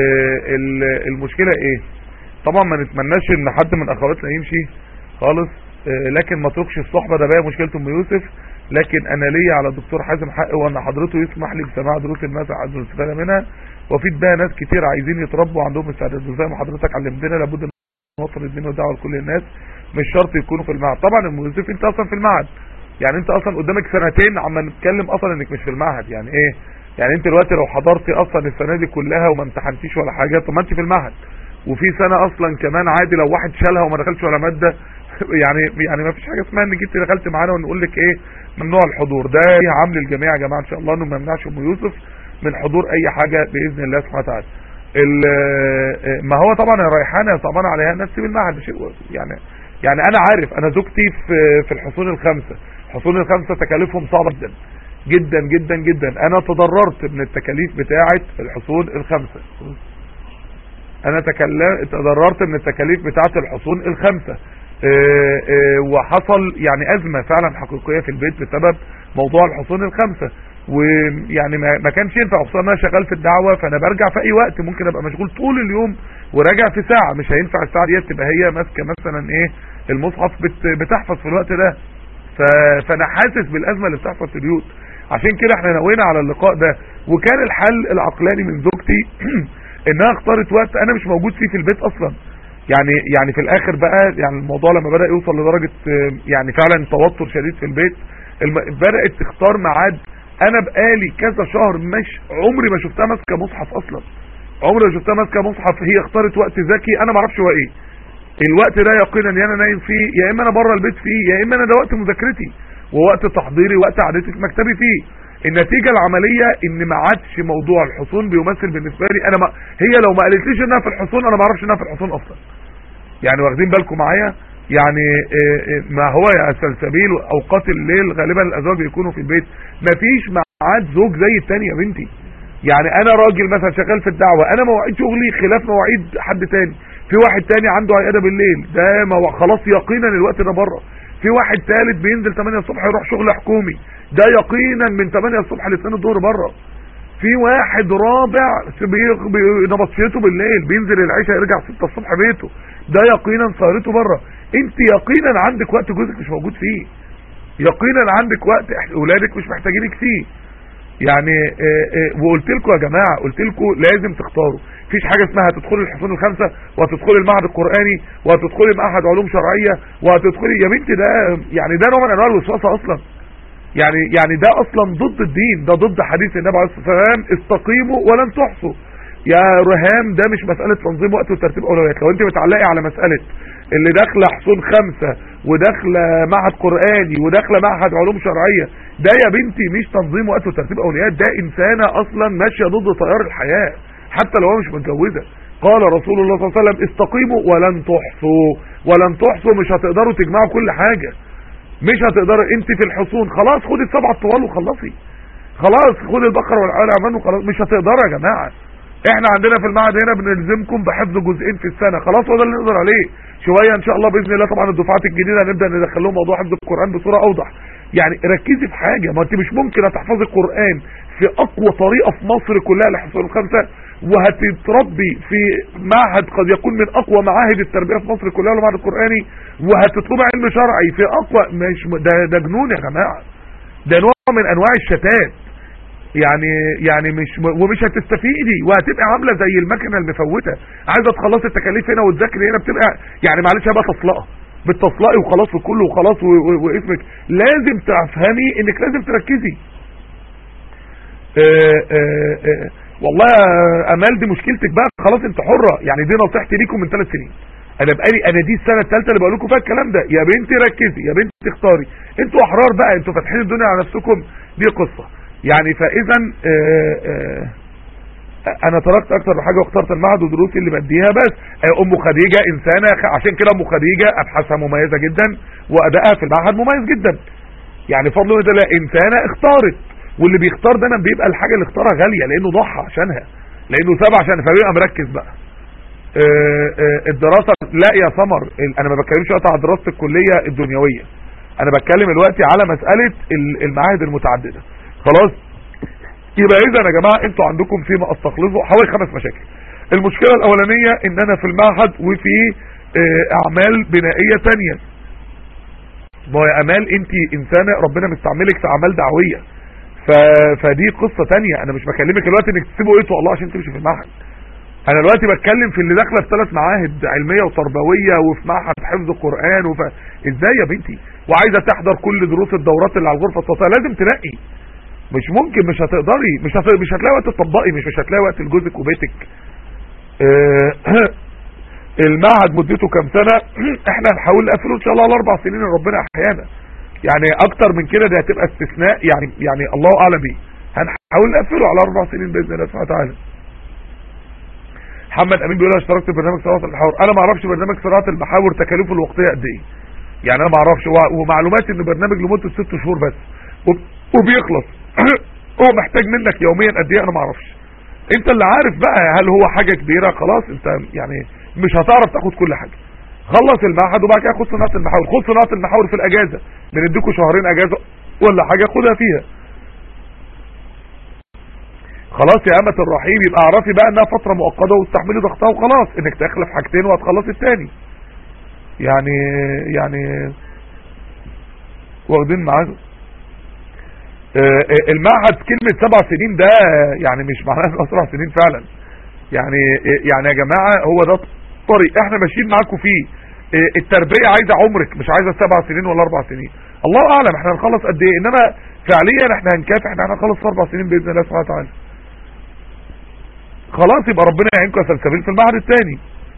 E: المشكله ايه؟ طبعا ما نتمناش ان حد من اخواتنا يمشي خالص، لكن ما تركش الصحبه، ده بقى مشكله ام يوسف. لكن انا ليا على الدكتور حازم حق، وان حضرته يسمح لي بسماع دروس المسعد والاستفاده منها، وافيد بها ناس كتير عايزين يتربوا عندهم استعداد. وزي ما حضرتك علمتنا لابد ان نوصل الدين والدعوه لكل الناس، مش شرط يكونوا في المعهد. طبعا ام يوسف انت اصلا في المعهد، يعني انت اصلا قدامك سنتين عم نتكلم اصلا انك مش في المعهد. يعني ايه؟ يعني انت دلوقتي لو حضرتي اصلا السنه دي كلها وما امتحنتيش ولا حاجه، طب ما انت في المعهد. وفي سنه اصلا كمان عادي لو واحد شالها وما دخلش ولا ماده يعني يعني ما فيش حاجه اسمها ان جيت دخلت معانا ونقول لك ايه ممنوع الحضور. ده عامل الجميع يا جماعه ان شاء الله انه ما يمنعش ام يوسف من حضور اي حاجه باذن الله سبحانه وتعالى. ما هو طبعا يا ريحانه صعبان عليها نفسي بالمعهد يعني يعني انا عارف. انا زوجتي في في الحصون الخمسه، الحصون الخمسه تكاليفهم صعبه جدا جدا جدا جدا. انا تضررت من التكاليف بتاعه الحصون الخمسه. انا تضررت من التكاليف بتاعه الحصون الخمسه. اه اه وحصل يعني ازمه فعلا حقيقيه في البيت بسبب موضوع الحصون الخمسه. ويعني ما كانش ينفع، خصوصا انا شغال في الدعوه، فانا برجع في اي وقت، ممكن ابقى مشغول طول اليوم وراجع في ساعه. مش هينفع الساعه دي تبقى هي ماسكه مثلا ايه المصحف بتحفظ في الوقت ده. فانا حاسس بالازمه اللي بتحصل في البيوت. عشان كده احنا نوينا على اللقاء ده، وكان الحل العقلاني من زوجتي انها اختارت وقت انا مش موجود فيه في البيت اصلا. يعني يعني في الاخر بقى يعني الموضوع لما بدا يوصل لدرجه يعني فعلا توتر شديد في البيت، بدات تختار ميعاد. انا بقالي كذا شهر مش عمري ما شفتها ماسكه مصحف اصلا، عمري ما شفتها ماسكه مصحف. هي اختارت وقت ذكي انا ما اعرفش هو ايه. الوقت ده يقينا يا انا نايم فيه، يا اما انا بره البيت فيه، يا اما انا ده وقت مذاكرتي ووقت تحضيري وقت قعدتي في مكتبي فيه. النتيجه العمليه ان ما عادش موضوع الحصون بيمثل بالنسبه لي. انا ما هي لو ما قالتليش انها في الحصون انا ما اعرفش انها في الحصون اصلا. يعني واخدين بالكم معايا؟ يعني ما هو يا سلسبيل اوقات الليل غالبا الازواج بيكونوا في البيت، مفيش ميعاد زوج زي التاني يا بنتي. يعني انا راجل مثلا شغال في الدعوه، انا مواعيد شغلي خلاف مواعيد حد تاني. في واحد تاني عنده عياده بالليل، ده مو... خلاص يقينا الوقت ده بره. في واحد ثالث بينزل تمانية الصبح يروح شغل حكومي، ده يقينا من تمانية الصبح ل اتنين الظهر بره. في واحد رابع نبطشيته بالليل بينزل العشاء يرجع ستة الصبح بيته، ده يقينا سهرته بره. انت يقينا عندك وقت جوزك مش موجود فيه. يقينا عندك وقت اولادك مش محتاجينك فيه. يعني اه اه وقلت لكم يا جماعه، قلت لكم لازم تختاروا. مفيش حاجه اسمها هتدخلي الحصون الخمسه وهتدخلي المعهد القراني وهتدخلي معهد علوم شرعيه وهتدخلي، يا بنتي ده يعني ده نوع من انواع الوسوسه اصلا. يعني يعني ده اصلا ضد الدين، ده ضد حديث النبي عليه الصلاه والسلام استقيموا ولن تحصوا. يا رهام ده مش مساله تنظيم وقت وترتيب اولويات. لو انت متعلقه على مساله اللي داخله حصون خمسه وداخله معهد قراني وداخله معهد علوم شرعيه، ده يا بنتي مش تنظيم وقت وترتيب اولويات، ده انسانه اصلا ماشيه ضد تيار الحياه حتى لو هو مش متجوزه. قال رسول الله صلى الله عليه وسلم استقيموا ولن تحصوا. ولن تحصوا مش هتقدروا تجمعوا كل حاجه، مش هتقدروا. انت في الحصون خلاص خدي السبع الطوال وخلصي، خلاص خدي البقره والآل عمران وخلاص، مش هتقدروا يا جماعه. احنا عندنا في المعهد هنا بنلزمكم بحفظ جزئين في السنه، خلاص هو ده اللي نقدر عليه. شويه ان شاء الله باذن الله طبعا الدفعات الجديده هنبدا ندخل لهم موضوع حفظ القران بصوره اوضح. يعني ركزي في حاجه، ما انت مش ممكن هتحفظي القران في اقوى طريقه في مصر كلها لحفظ الخمسه وهتتربي في معهد قد يكون من اقوى معاهد التربيه في مصر كلها المعهد القراني وهتطلبي علم شرعي في اقوى، مش ده, ده جنون يا جماعه، ده نوع من انواع الشتات. يعني يعني مش ومش هتستفيدي وهتبقى عامله زي المكنه المفوته، عايزه تخلصي التكاليف هنا وتذاكري هنا، بتبقى يعني معلش هبقى تصلقه بتصلقي وخلاص في كله وخلاص واسمك. لازم تفهمي انك لازم تركزي. اه اه اه والله يا امال دي مشكلتك بقى، خلاص انت حره. يعني دي نصيحتي ليكم من ثلاث سنين، انا بقالي انا دي السنه الثالثه اللي بقول لكم فيها الكلام ده. يا بنتي ركزي، يا بنتي اختاري، انتوا احرار بقى، انتوا فاتحين الدنيا على نفسكم، دي قصه. يعني فاذا اه اه انا تركت اكتر حاجه واخترت المعهد ودروسي اللي بديها بس. ام خديجه انسانه، عشان كده ام خديجه ابحاثها مميزه جدا وادائها في المعهد مميز جدا. يعني فضل الله لا انسانه اختارت، واللي بيختار دايما بيبقى الحاجه اللي اختارها غاليه لانه ضحى عشانها، لانه سابها عشان فبيبقى مركز بقى. اه اه الدراسه لا يا سمر، انا ما بتكلمش دلوقتي على دراسه الكليه الدنيويه، انا بتكلم دلوقتي على مساله المعاهد المتعدده. خلاص يبقى اذا يا جماعه انتوا عندكم فيما استخلصوا حوالي خمس مشاكل. المشكله الاولانيه ان انا في المعهد وفي اه اعمال بنائيه ثانيه. ما يا امال انت انسانه ربنا مستعملك في اعمال دعويه، ف... فدي قصه ثانيه. انا مش بكلمك دلوقتي انك تسيبوا ايه الله عشان تمشي في المعهد، انا دلوقتي بتكلم في اللي داخله في ثلاث معاهد علميه وتربويه وفي معهد حفظ قران وف... ازاي يا بنتي وعايزه تحضر كل دروس الدورات اللي على الغرفه الصوتيه، لازم تنقي. مش ممكن، مش هتقدري، مش هت... مش هتلاقي وقت تطبقي، مش مش هتلاقي وقت لجوزك وبيتك. اه... المعهد مدته كام سنه؟ احنا هنحاول نقفله ان شاء الله على اربع سنين ان ربنا احيانا. يعني اكتر من كده دي هتبقى استثناء، يعني يعني الله اعلم بيه. هنحاول نقفله على اربع سنين باذن الله سبحانه وتعالى. محمد امين بيقول انا اشتركت في برنامج صناعه المحاور. انا ما اعرفش برنامج صناعه المحاور تكاليفه الوقتيه قد ايه، يعني انا ما اعرفش، ومعلوماتي ان برنامج لمده ست شهور بس وبيخلص. هو محتاج منك يوميا قد ايه انا ما اعرفش، انت اللي عارف بقى. هل هو حاجه كبيره؟ خلاص انت يعني مش هتعرف تاخد كل حاجه. خلص المعهد وبعد كده خد صناعه المحاور، خد صناعه المحاور في الاجازه، بنديكوا شهرين اجازه ولا حاجه خدها فيها. خلاص يا امة الرحيم، يبقى اعرفي بقى انها فتره مؤقته واستحملي ضغطها وخلاص، انك تخلف حاجتين وهتخلصي الثاني. يعني يعني واخدين معانا المعهد كلمه سبع سنين ده يعني مش معناها اسرع سنين فعلا. يعني يعني يا جماعه هو ده طريق احنا ماشيين معاكم فيه. التربيه عايزه عمرك، مش عايزه سبع سنين ولا اربع سنين، الله اعلم احنا هنخلص قد ايه، انما فعليا احنا هنكافح احنا هنخلص في اربع سنين باذن الله سبحانه وتعالى. خلاص يبقى ربنا يعينكم يا سلسبيل في المعهد الثاني.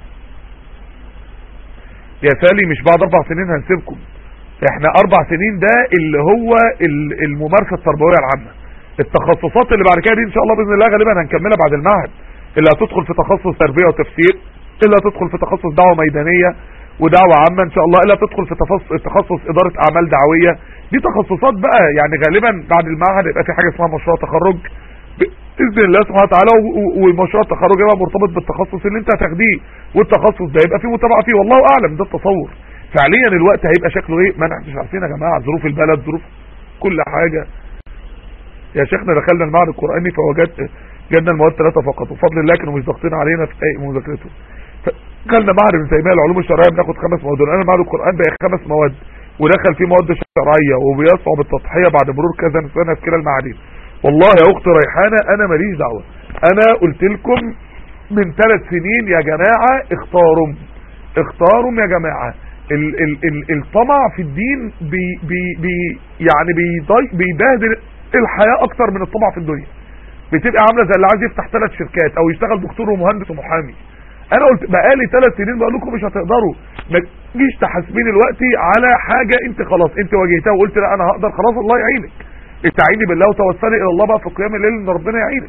E: يا سالي مش بعد اربع سنين هنسيبكم، احنا اربع سنين ده اللي هو الممارسه التربويه العامه. التخصصات اللي بعد كده دي ان شاء الله باذن الله غالبا هنكملها بعد المعهد، اللي هتدخل في تخصص تربيه وتفسير، اللي هتدخل في تخصص دعوه ميدانيه ودعوه عامه ان شاء الله، اللي هتدخل في تخصص اداره اعمال دعويه. دي تخصصات بقى يعني غالبا بعد المعهد يبقى في حاجه اسمها مشروع تخرج باذن الله سبحانه وتعالى، ومشروع التخرج يبقى مرتبط بالتخصص اللي انت هتاخديه، والتخصص ده يبقى فيه متابعه فيه، والله اعلم ده التصور. فعليا الوقت هيبقى شكله ايه ما احنا مش عارفين يا جماعه، ظروف البلد، ظروف كل حاجه. يا شيخنا دخلنا المعهد القراني فوجدت جدنا المواد ثلاثه فقط وفضل الله كانوا مش ضاغطين علينا في اي مذاكرته. دخلنا معهد ابن تيميه العلوم الشرعيه بناخد خمس مواد، انا معهد القران بقى خمس مواد، ودخل فيه مواد شرعيه وبيصعب التضحيه بعد مرور كذا سنه في كلا المعادين. والله يا اخت ريحانه انا ماليش دعوه، انا قلت لكم من ثلاث سنين يا جماعه اختاروا اختاروا يا جماعه ال ال ال الطمع في الدين بي بي بي يعني بيضي بيبهدل الحياه اكتر من الطمع في الدنيا. بتبقى عامله زي اللي عايز يفتح ثلاث شركات او يشتغل دكتور ومهندس ومحامي. انا قلت بقالي ثلاث سنين بقول لكم مش هتقدروا، ما تجيش تحاسبيني دلوقتي على حاجه انت خلاص انت واجهتها وقلت لا انا هقدر، خلاص الله يعينك. استعيني بالله وتوسلي الى الله بقى في قيام الليل ان ربنا يعينك.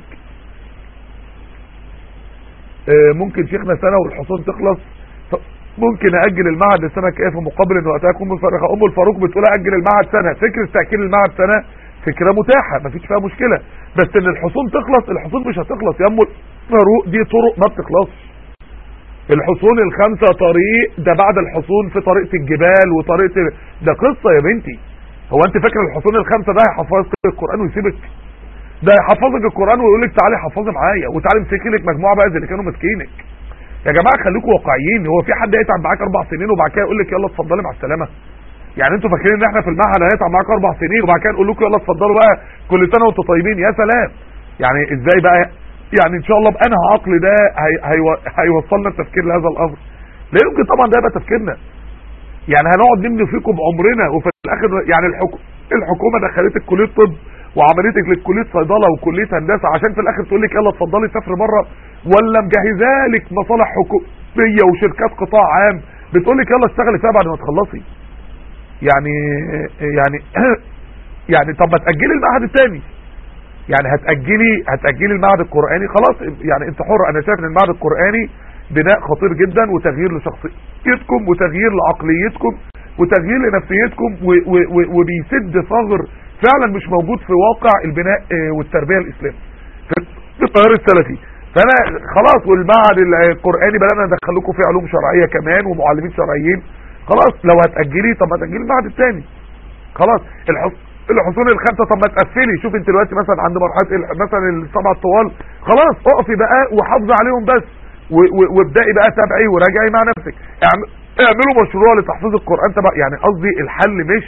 E: آه ممكن شيخنا سنه والحصول تخلص، ممكن اجل المعهد السنه الجايه في مقابل ان وقتها اكون مفرغه. ام الفاروق بتقول اجل المعهد سنه، فكره تاجيل المعهد سنه فكره متاحه مفيش فيها مشكله، بس ان الحصول تخلص، الحصول مش هتخلص يا ام الفاروق، دي طرق ما بتخلصش. الحصون الخمسه طريق، ده بعد الحصون في طريقه الجبال وطريقه ده قصه يا بنتي. هو انت فاكر الحصون الخمسه ده هيحفظك القران ويسيبك؟ ده هيحفظك القران ويقول لك تعالي حفظي معايا وتعالي امسكي لك مجموعه بقى زي اللي كانوا ماسكينك. يا جماعه خليكم واقعيين، هو في حد هيتعب معاك اربع سنين وبعد كده يقول لك يلا اتفضلي مع السلامه؟ يعني انتوا فاكرين ان احنا في المعهد هنتعب معاك اربع سنين وبعد كده نقول لكم يلا اتفضلوا بقى كل سنه وانتم طيبين؟ يا سلام، يعني ازاي بقى؟ يعني ان شاء الله بأنها عقل ده هي هي هيوصلنا التفكير لهذا الامر؟ لا يمكن طبعا ده يبقى تفكيرنا. يعني هنقعد نبني فيكم بعمرنا وفي الاخر يعني الحكومه الحكومه دخلتك كليه طب وعملتك لكليه صيدله وكليه هندسه عشان في الاخر تقول لك يلا اتفضلي سافري بره، ولا مجهزه لك مصالح حكوميه وشركات قطاع عام بتقول لك يلا اشتغلي فيها بعد ما تخلصي؟ يعني يعني يعني طب ما تاجلي المعهد الثاني، يعني هتاجلي هتاجلي المعهد القراني خلاص، يعني انت حر. انا شايف ان المعهد القراني بناء خطير جدا وتغيير لشخصيتكم وتغيير لعقليتكم وتغيير لنفسيتكم وبيسد ثغر فعلا مش موجود في واقع البناء والتربيه الاسلامي في التيار السلفي. فانا خلاص، والمعهد القراني بدانا ندخل لكم فيه علوم شرعيه كمان ومعلمين شرعيين. خلاص لو هتاجلي طب ما تاجلي المعهد الثاني خلاص. الحصول الخمسه طب ما تقفلي. شوف انت دلوقتي مثلا عند مرحله مثلا السبعه الطوال خلاص اقفي بقى وحافظي عليهم بس وابدأي بقى تابعي وراجعي مع نفسك. اعملوا مشروع لتحفيظ القرآن تبع، يعني قصدي الحل مش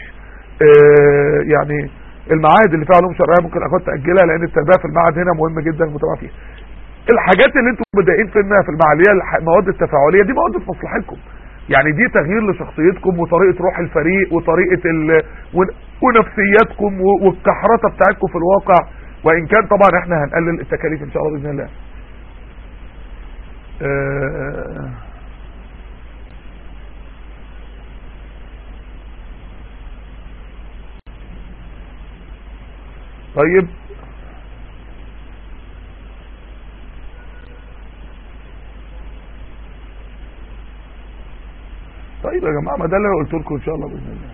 E: اه يعني المعاهد اللي فيها علوم شرعيه ممكن اخد تاجلها لان التربيه في المعهد هنا مهم جدا المتابعه فيها. الحاجات اللي انتم متضايقين فيها في المعهد اللي هي المواد التفاعليه دي مواد في مصلحتكم، يعني دي تغيير لشخصيتكم وطريقه روح الفريق وطريقه ال... ونفسياتكم والكحرته بتاعتكم في الواقع، وان كان طبعا احنا هنقلل التكاليف ان شاء الله باذن الله. أه... طيب طيب يا جماعه ما ده اللي انا قلت لكم ان شاء الله باذن الله.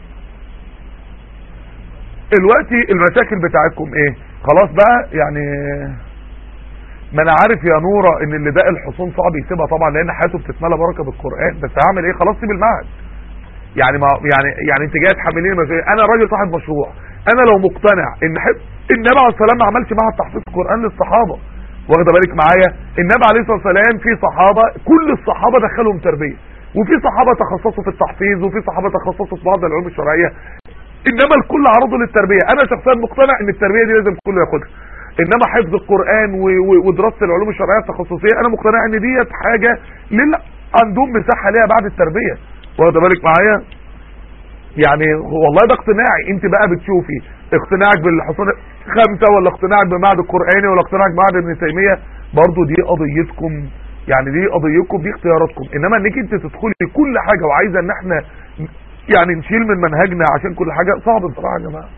E: دلوقتي المشاكل بتاعتكم ايه؟ خلاص بقى يعني ما انا عارف يا نوره ان اللي باقي الحصون صعب يسيبها طبعا لان حياته بتتملى بركه بالقران، بس هعمل ايه؟ خلاص سيب المعهد. يعني ما يعني يعني انت جاي تحمليني مسؤوليه. انا راجل صاحب مشروع، انا لو مقتنع ان حب النبي عليه الصلاه والسلام ما عملش معهد تحفيظ القران للصحابه، واخده بالك معايا؟ النبي عليه الصلاه والسلام في صحابه كل الصحابه دخلهم تربيه، وفي صحابه تخصصوا في التحفيظ، وفي صحابه تخصصوا في بعض العلوم الشرعيه، انما الكل عرضوا للتربيه. انا شخصيا مقتنع ان التربيه دي لازم الكل ياخدها، انما حفظ القران ودراسه العلوم الشرعيه التخصصيه انا مقتنع ان ديت حاجه لله عندهم مساحه ليها بعد التربيه، واخده بالك معايا؟ يعني والله ده اقتناعي. انت بقى بتشوفي اقتناعك بالحصون خمسه ولا اقتناعك بالمعهد القراني ولا اقتناعك بمعهد ابن تيميه، برضو دي قضيتكم، يعني دي قضيتكم، دي اختياراتكم. انما انك انت تدخلي كل حاجه وعايزه ان احنا يعني نشيل من منهجنا عشان كل حاجه، صعب بصراحه يا جماعه.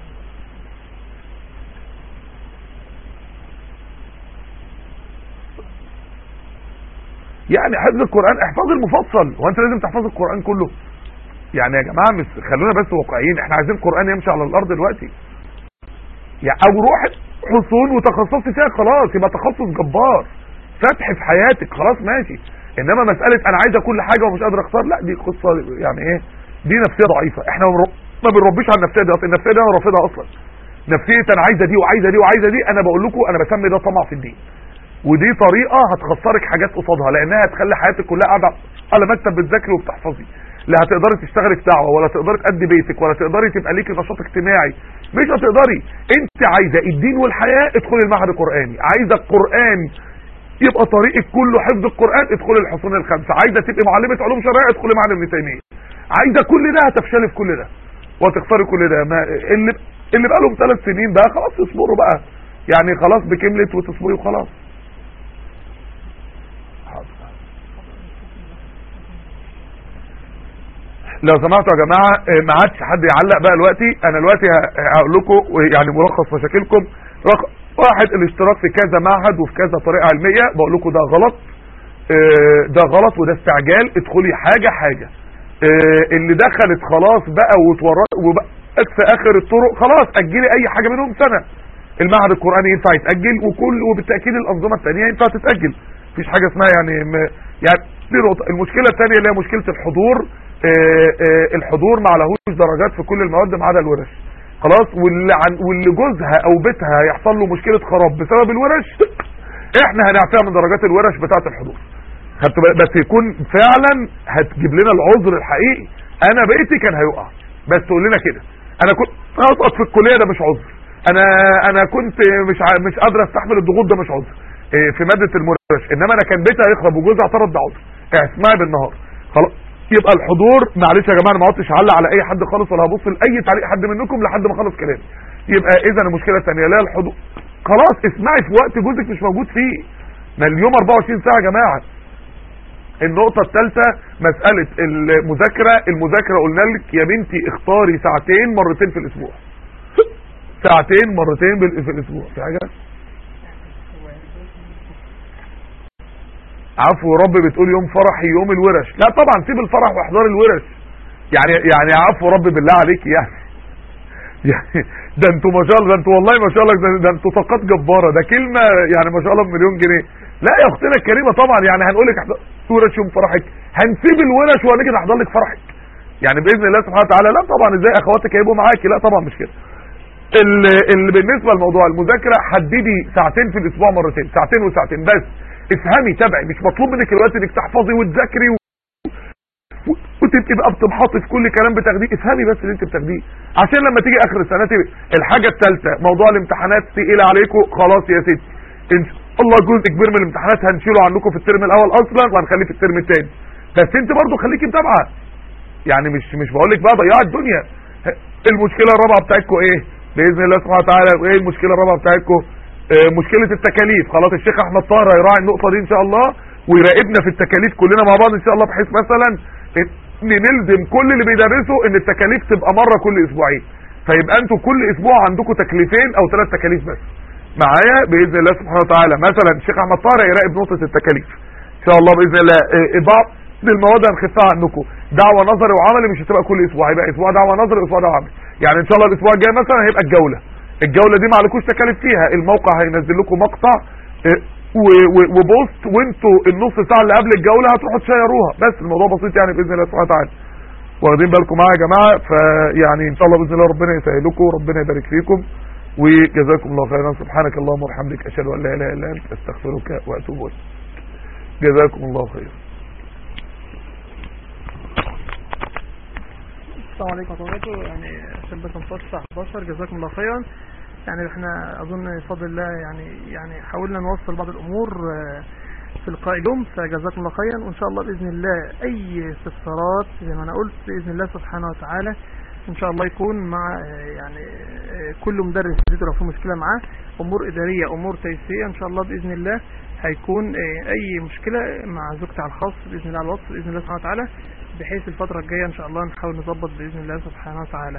E: يعني حفظ القران احفظ المفصل، وانت لازم تحفظ القران كله. يعني يا جماعه مش خلونا بس واقعيين، احنا عايزين القران يمشي على الارض دلوقتي. يعني او روح حصون وتخصصت فيها خلاص يبقى تخصص جبار فتح في حياتك، خلاص ماشي. انما مساله انا عايزه كل حاجه ومش قادر اختار، لا دي قصه يعني ايه، دي نفسيه ضعيفه. احنا ما بنربيش على النفسيه دي اصلا، النفسيه دي انا رافضها اصلا. نفسيه انا عايزه دي وعايزه دي وعايزه دي، انا بقول لكم انا بسمي ده طمع في الدين، ودي طريقه هتخسرك حاجات قصادها، لانها هتخلي حياتك كلها قاعده على مكتب بتذاكري وبتحفظي. لا هتقدري تشتغلي في دعوه، ولا تقدري تأدي بيتك، ولا تقدري تبقى ليكي نشاط اجتماعي، مش هتقدري. انت عايزه الدين والحياه، ادخلي المعهد القراني. عايزه القران يبقى طريقك كله حفظ القران، ادخلي الحصون الخمسه. عايزه تبقي معلمه علوم شرعيه، ادخلي معهد ابن تيميه. عايزه كل ده، هتفشلي في كل ده وهتخسري كل ده. ما اللي اللي بقى لهم ثلاث سنين بقى خلاص اصبروا بقى، يعني خلاص بكملت وتصبري وخلاص. لو سمعتوا يا جماعه ما عادش حد يعلق بقى دلوقتي. انا دلوقتي هقول لكم يعني ملخص مشاكلكم. رقم واحد، الاشتراك في كذا معهد وفي كذا طريقه علميه، بقول لكم ده غلط، ده غلط وده استعجال. ادخلي حاجه حاجه. اللي دخلت خلاص بقى وتورط وبقت في اخر الطرق، خلاص اجلي اي حاجه منهم سنه. المعهد القراني ينفع يتاجل، وكل وبالتاكيد الانظمه الثانيه ينفع تتاجل، مفيش حاجه اسمها يعني يعني دي نقطه. المشكله الثانيه اللي هي مشكله الحضور. آآ آآ الحضور ما عليهوش درجات في كل المواد ما عدا الورش، خلاص. واللي عن واللي جوزها او بيتها هيحصل له مشكله خراب بسبب الورش، احنا هنعطيها من درجات الورش بتاعه الحضور، بس يكون فعلا هتجيب لنا العذر الحقيقي. انا بيتي كان هيقع، بس تقول لنا كده. انا كنت اسقط في الكليه، ده مش عذر. انا انا كنت مش ع... مش قادر استحمل الضغوط، ده مش عذر في ماده المورش. انما انا كان بيتي هيخرب وجوزي اعترض، ده عذر. اسمعي بالنهار خلاص. يبقى الحضور معلش يا جماعه، انا ما عدتش اعلق على اي حد خالص، ولا هبص لاي تعليق حد منكم لحد ما اخلص كلامي. يبقى اذا المشكله الثانيه اللي هي الحضور، خلاص اسمعي في وقت جوزك مش موجود فيه. ما اليوم اربعة وعشرين ساعه يا جماعه. النقطه الثالثه مساله المذاكره. المذاكره قلنا لك يا بنتي اختاري ساعتين مرتين في الاسبوع. ساعتين مرتين في الاسبوع. في حاجه عفو رب بتقول يوم فرحي يوم الورش. لا طبعا سيب الفرح واحضار الورش. يعني يعني عفو رب بالله عليك يعني يعني ده انتوا ما شاء الله، ده انتوا والله ما شاء الله، ده, ده انتوا طاقات جباره. ده كلمه يعني ما شاء الله بمليون جنيه. لا يا اختنا الكريمه طبعا يعني هنقول لك احضر ورش يوم فرحك، هنسيب الورش وهنيجي نحضر لك فرحك يعني باذن الله سبحانه وتعالى. لا طبعا ازاي اخواتك هيبقوا معاكي؟ لا طبعا مش كده. اللي, اللي بالنسبه لموضوع المذاكره، حددي ساعتين في الاسبوع مرتين، ساعتين وساعتين بس. افهمي تابعي، مش مطلوب منك الوقت انك تحفظي وتذاكري و... و... وتبقي بقى بتمحطي في كل كلام بتاخديه. افهمي بس اللي انت بتاخديه عشان لما تيجي اخر السنه تبقى. الحاجه الثالثه موضوع الامتحانات تقيل عليكم، خلاص يا ستي ان شاء الله جزء كبير من الامتحانات هنشيله عنكم في الترم الاول اصلا، وهنخليه في الترم الثاني. بس انت برضو خليكي متابعه، يعني مش مش بقول لك بقى ضيعي الدنيا. المشكله الرابعه بتاعتكم ايه باذن الله سبحانه وتعالى؟ ايه المشكله الرابعه بتاعتكم؟ اه مشكله التكاليف. خلاص الشيخ احمد طاهر هيراعي النقطه دي ان شاء الله، ويراقبنا في التكاليف كلنا مع بعض ان شاء الله، بحيث مثلا نلزم كل اللي بيدرسوا ان التكاليف تبقى مره كل اسبوعين، فيبقى انتوا كل اسبوع عندكم تكليفين او ثلاث تكاليف بس معايا باذن الله سبحانه وتعالى. مثلا الشيخ احمد طاهر هيراقب نقطه التكاليف ان شاء الله باذن الله. اه بعض المواد هنخفها عنكم، دعوه نظري وعملي مش هتبقى كل اسبوع، هيبقى اسبوع دعوه نظري واسبوع دعوه عملي. يعني ان شاء الله الاسبوع الجاي مثلا هيبقى الجوله الجوله دي ما عليكوش تكاليف فيها. الموقع هينزل لكم مقطع وبوست، وانتوا النص ساعه اللي قبل الجوله هتروحوا تشيروها. بس الموضوع بسيط يعني باذن الله سبحانه وتعالى. واخدين بالكم معايا يا جماعه؟ فيعني ان شاء الله باذن الله ربنا يسهل لكم، ربنا يبارك فيكم، وجزاكم الله خيرا. سبحانك اللهم وبحمدك اشهد ان لا اله الا انت استغفرك واتوب اليك. جزاكم الله خيرا.
A: السلام عليكم ورحمه الله وبركاته. يعني عشان بس نخلص الساعه حداشر، جزاكم الله خيرا. يعني احنا اظن بفضل الله يعني يعني حاولنا نوصل بعض الامور في لقاء اليوم، فجزاكم الله خيرا. وان شاء الله باذن الله اي استفسارات زي ما انا قلت باذن الله سبحانه وتعالى ان شاء الله يكون مع يعني كل مدرس لو في مشكله معاه، امور اداريه امور تيسيريه ان شاء الله باذن الله هيكون اي مشكله مع زوجتي على الخاص باذن الله على الواتس باذن الله سبحانه وتعالى، بحيث الفتره الجايه ان شاء الله نحاول نظبط باذن الله سبحانه وتعالى.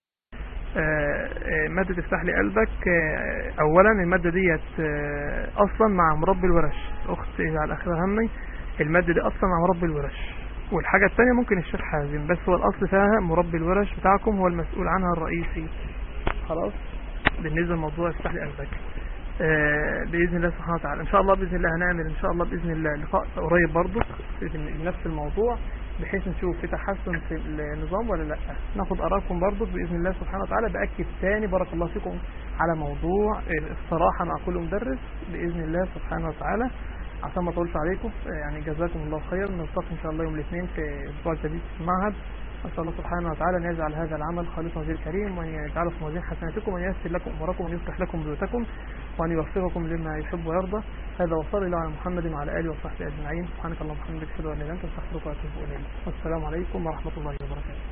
A: مادة افتح لي قلبك، اولا المادة ديت اصلا مع مربي الورش، اخت على الاخر همي، المادة دي اصلا مع مربي الورش. والحاجة الثانية ممكن الشيخ حازم، بس هو الاصل فيها مربي الورش بتاعكم هو المسؤول عنها الرئيسي. خلاص بالنسبة لموضوع افتح لي قلبك باذن الله سبحانه وتعالى. ان شاء الله باذن الله هنعمل ان شاء الله باذن الله لقاء قريب برضو في نفس الموضوع، بحيث نشوف في تحسن في النظام ولا لا. ناخد ارائكم برضو باذن الله سبحانه وتعالى. باكد ثاني بارك الله فيكم على موضوع الصراحه مع كل مدرس باذن الله سبحانه وتعالى. عشان ما اطولش عليكم يعني جزاكم الله خير. نلتقي ان شاء الله يوم الاثنين في اسبوع جديد في المعهد. أسأل الله سبحانه وتعالى أن يجعل هذا العمل خالصا وجه الكريم، وأن يجعله في موازين حسناتكم، وأن ييسر لكم أموركم، وأن يصلح لكم بيوتكم، وأن يوفقكم لما يحب ويرضى. هذا وصلى الله على محمد وعلى آله وصحبه أجمعين. سبحانك اللهم وبحمدك أشهد أن لا إله إلا أنت أستغفرك وأتوب إليك. والسلام عليكم ورحمة الله وبركاته.